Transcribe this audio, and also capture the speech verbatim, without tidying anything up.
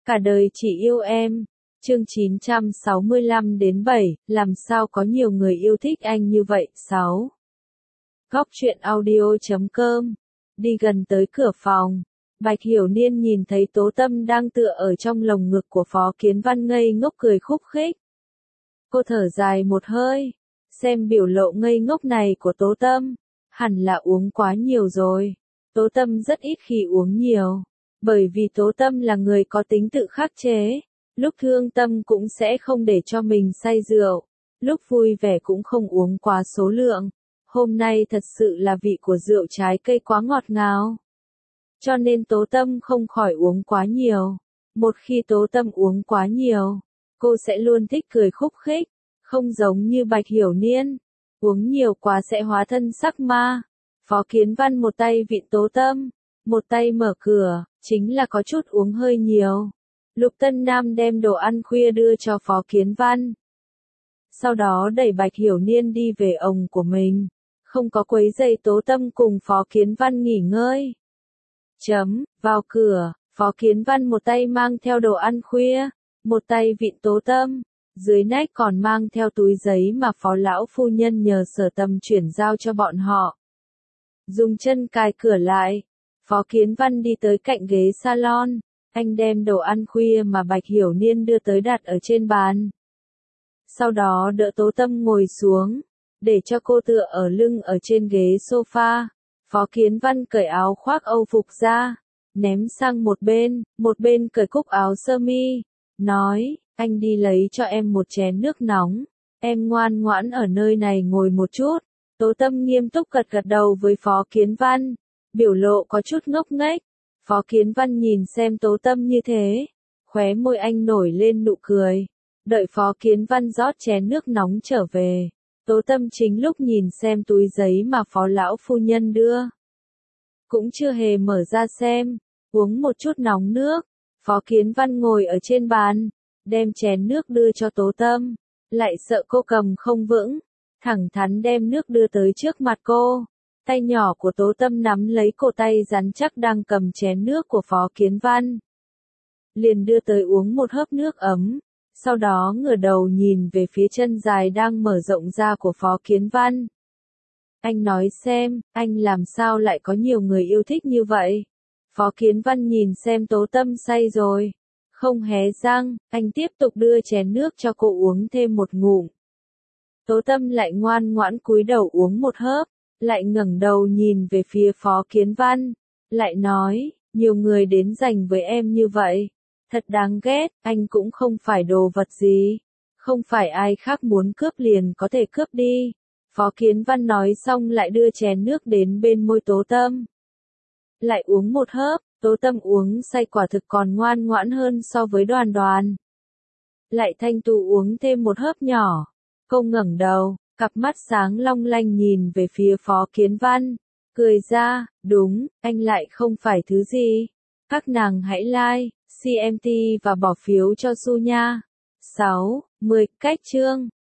Cả đời chỉ yêu em. Chương chín trăm sáu mươi lăm đến bảy, làm sao có nhiều người yêu thích anh như vậy? sáu. Góc truyện audio chấm com. Đi gần tới cửa phòng, Bạch Hiểu Niên nhìn thấy Tố Tâm đang tựa ở trong lồng ngực của Phó Kiến Văn ngây ngốc cười khúc khích. Cô thở dài một hơi, xem biểu lộ ngây ngốc này của Tố Tâm, hẳn là uống quá nhiều rồi. Tố Tâm rất ít khi uống nhiều, bởi vì Tố Tâm là người có tính tự khắc chế, lúc thương tâm cũng sẽ không để cho mình say rượu, lúc vui vẻ cũng không uống quá số lượng. Hôm nay thật sự là vị của rượu trái cây quá ngọt ngào, cho nên Tố Tâm không khỏi uống quá nhiều. Một khi Tố Tâm uống quá nhiều, cô sẽ luôn thích cười khúc khích, không giống như Bạch Hiểu Niên, uống nhiều quá sẽ hóa thân sắc ma. Phó Kiến Văn một tay vịn Tố Tâm, một tay mở cửa, chính là có chút uống hơi nhiều. Lục Tân Nam đem đồ ăn khuya đưa cho Phó Kiến Văn, sau đó đẩy Bạch Hiểu Niên đi về ồng của mình, không có quấy rầy Tố Tâm cùng Phó Kiến Văn nghỉ ngơi. Chấm, vào cửa, Phó Kiến Văn một tay mang theo đồ ăn khuya, một tay vịn Tố Tâm, dưới nách còn mang theo túi giấy mà Phó lão phu nhân nhờ Sở Tầm chuyển giao cho bọn họ. Dùng chân cài cửa lại, Phó Kiến Văn đi tới cạnh ghế salon, anh đem đồ ăn khuya mà Bạch Hiểu Niên đưa tới đặt ở trên bàn. Sau đó đỡ Tố Tâm ngồi xuống, để cho cô tựa ở lưng ở trên ghế sofa. Phó Kiến Văn cởi áo khoác Âu phục ra, ném sang một bên, một bên cởi cúc áo sơ mi, nói, anh đi lấy cho em một chén nước nóng, em ngoan ngoãn ở nơi này ngồi một chút. Tố Tâm nghiêm túc gật gật đầu với Phó Kiến Văn, biểu lộ có chút ngốc nghếch. Phó Kiến Văn nhìn xem Tố Tâm như thế, khóe môi anh nổi lên nụ cười. Đợi Phó Kiến Văn rót chén nước nóng trở về, Tố Tâm chính lúc nhìn xem túi giấy mà Phó lão phu nhân đưa, cũng chưa hề mở ra xem, uống một chút nóng nước. Phó Kiến Văn ngồi ở trên bàn, đem chén nước đưa cho Tố Tâm, lại sợ cô cầm không vững, thẳng thắn đem nước đưa tới trước mặt cô. Tay nhỏ của Tố Tâm nắm lấy cổ tay rắn chắc đang cầm chén nước của Phó Kiến Văn, liền đưa tới uống một hớp nước ấm, sau đó ngửa đầu nhìn về phía chân dài đang mở rộng ra của Phó Kiến Văn. Anh nói xem, anh làm sao lại có nhiều người yêu thích như vậy? Phó Kiến Văn nhìn xem Tố Tâm say rồi, không hé răng, anh tiếp tục đưa chén nước cho cô uống thêm một ngụm. Tố Tâm lại ngoan ngoãn cúi đầu uống một hớp, lại ngẩng đầu nhìn về phía Phó Kiến Văn, lại nói, nhiều người đến giành với em như vậy, thật đáng ghét, anh cũng không phải đồ vật gì, không phải ai khác muốn cướp liền có thể cướp đi. Phó Kiến Văn nói xong lại đưa chén nước đến bên môi Tố Tâm, lại uống một hớp. Tố Tâm uống say quả thực còn ngoan ngoãn hơn so với Đoàn Đoàn. Lại thanh tú uống thêm một hớp nhỏ, cô ngẩng đầu, cặp mắt sáng long lanh nhìn về phía Phó Kiến Văn, cười ra, đúng, anh lại không phải thứ gì. Các nàng hãy like, xê em tê và bỏ phiếu cho Su nha. sáu, mười, cách chương.